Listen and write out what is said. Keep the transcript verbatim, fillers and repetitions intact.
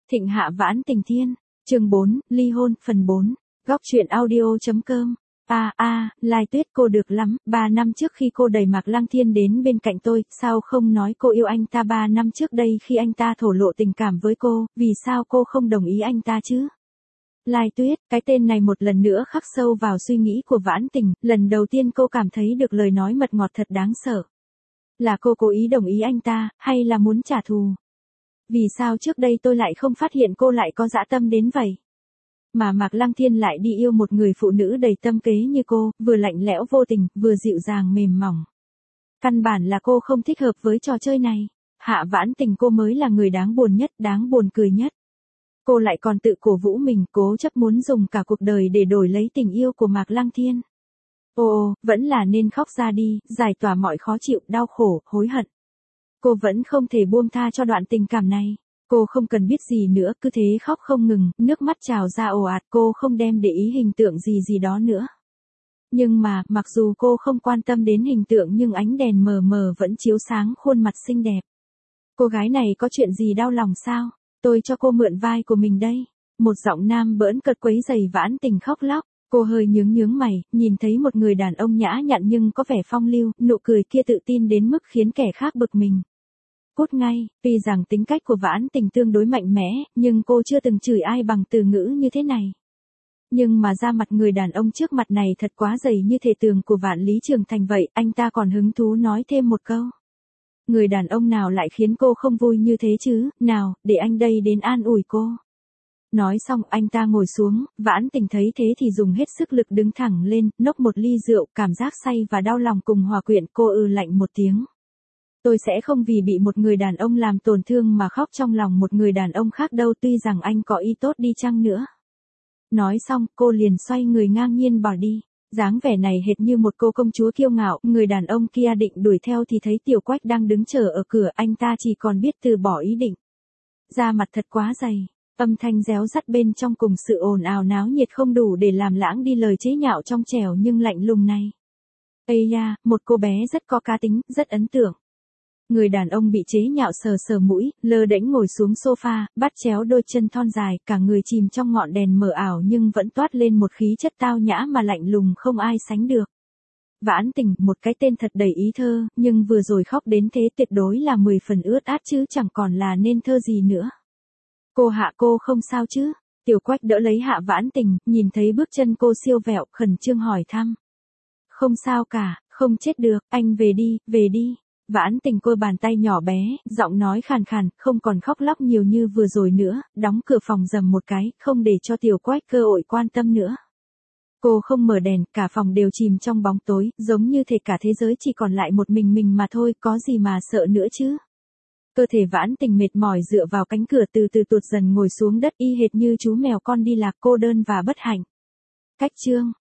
Thịnh Hạ Vãn Tình Thiên, chương bốn, ly hôn, phần bốn, góc truyện audio.com. A a, Lai Tuyết cô được lắm, ba năm trước khi cô đẩy Mạc Lăng Thiên đến bên cạnh tôi, sao không nói cô yêu anh ta ba năm trước đây khi anh ta thổ lộ tình cảm với cô, vì sao cô không đồng ý anh ta chứ? Lai Tuyết, cái tên này một lần nữa khắc sâu vào suy nghĩ của Vãn Tình, lần đầu tiên cô cảm thấy được lời nói mật ngọt thật đáng sợ. Là cô cố ý đồng ý anh ta, hay là muốn trả thù? Vì sao trước đây tôi lại không phát hiện cô lại có dã tâm đến vậy? Mà Mạc Lăng Thiên lại đi yêu một người phụ nữ đầy tâm kế như cô, vừa lạnh lẽo vô tình, vừa dịu dàng mềm mỏng. Căn bản là cô không thích hợp với trò chơi này. Hạ Vãn Tình cô mới là người đáng buồn nhất, đáng buồn cười nhất. Cô lại còn tự cổ vũ mình, cố chấp muốn dùng cả cuộc đời để đổi lấy tình yêu của Mạc Lăng Thiên. Ồ, vẫn là nên khóc ra đi, giải tỏa mọi khó chịu, đau khổ, hối hận. Cô vẫn không thể buông tha cho đoạn tình cảm này. Cô không cần biết gì nữa, cứ thế khóc không ngừng, nước mắt trào ra ồ ạt, cô không đem để ý hình tượng gì gì đó nữa. Nhưng mà, mặc dù cô không quan tâm đến hình tượng nhưng ánh đèn mờ mờ vẫn chiếu sáng khuôn mặt xinh đẹp. Cô gái này có chuyện gì đau lòng sao? Tôi cho cô mượn vai của mình đây. Một giọng nam bỡn cợt quấy rầy Vãn Tình khóc lóc. Cô hơi nhướng nhướng mày, nhìn thấy một người đàn ông nhã nhặn nhưng có vẻ phong lưu, nụ cười kia tự tin đến mức khiến kẻ khác bực mình. Cút ngay, tuy rằng tính cách của Vãn Tình tương đối mạnh mẽ, nhưng cô chưa từng chửi ai bằng từ ngữ như thế này. Nhưng mà da mặt người đàn ông trước mặt này thật quá dày như thể tường của Vạn Lý Trường Thành vậy, anh ta còn hứng thú nói thêm một câu. Người đàn ông nào lại khiến cô không vui như thế chứ, nào, để anh đây đến an ủi cô. Nói xong anh ta ngồi xuống, Vãn Tình thấy thế thì dùng hết sức lực đứng thẳng lên, nốc một ly rượu, cảm giác say và đau lòng cùng hòa quyện, cô ư lạnh một tiếng. Tôi sẽ không vì bị một người đàn ông làm tổn thương mà khóc trong lòng một người đàn ông khác đâu, tuy rằng anh có ý tốt đi chăng nữa. Nói xong, cô liền xoay người ngang nhiên bỏ đi. Dáng vẻ này hệt như một cô công chúa kiêu ngạo, người đàn ông kia định đuổi theo thì thấy Tiểu Quách đang đứng chờ ở cửa, anh ta chỉ còn biết từ bỏ ý định. Da mặt thật quá dày, âm thanh réo rắt bên trong cùng sự ồn ào náo nhiệt không đủ để làm lãng đi lời chế nhạo trong trẻo nhưng lạnh lùng này. Ây da, một cô bé rất có cá tính, rất ấn tượng. Người đàn ông bị chế nhạo sờ sờ mũi, lơ đễnh ngồi xuống sofa, bắt chéo đôi chân thon dài, cả người chìm trong ngọn đèn mờ ảo nhưng vẫn toát lên một khí chất tao nhã mà lạnh lùng không ai sánh được. Vãn Tình, một cái tên thật đầy ý thơ, nhưng vừa rồi khóc đến thế tuyệt đối là mười phần ướt át chứ chẳng còn là nên thơ gì nữa. Cô Hạ, cô không sao chứ? Tiểu Quách đỡ lấy Hạ Vãn Tình, nhìn thấy bước chân cô siêu vẹo, khẩn trương hỏi thăm. Không sao cả, không chết được, anh về đi, về đi. Vãn Tình cô bàn tay nhỏ bé, giọng nói khàn khàn, không còn khóc lóc nhiều như vừa rồi nữa, đóng cửa phòng rầm một cái, không để cho Tiểu Quách cơ hội quan tâm nữa. Cô không mở đèn, cả phòng đều chìm trong bóng tối, giống như thể cả thế giới chỉ còn lại một mình mình mà thôi, có gì mà sợ nữa chứ. Cơ thể Vãn Tình mệt mỏi dựa vào cánh cửa từ từ tuột dần ngồi xuống đất y hệt như chú mèo con đi lạc cô đơn và bất hạnh. Cách chương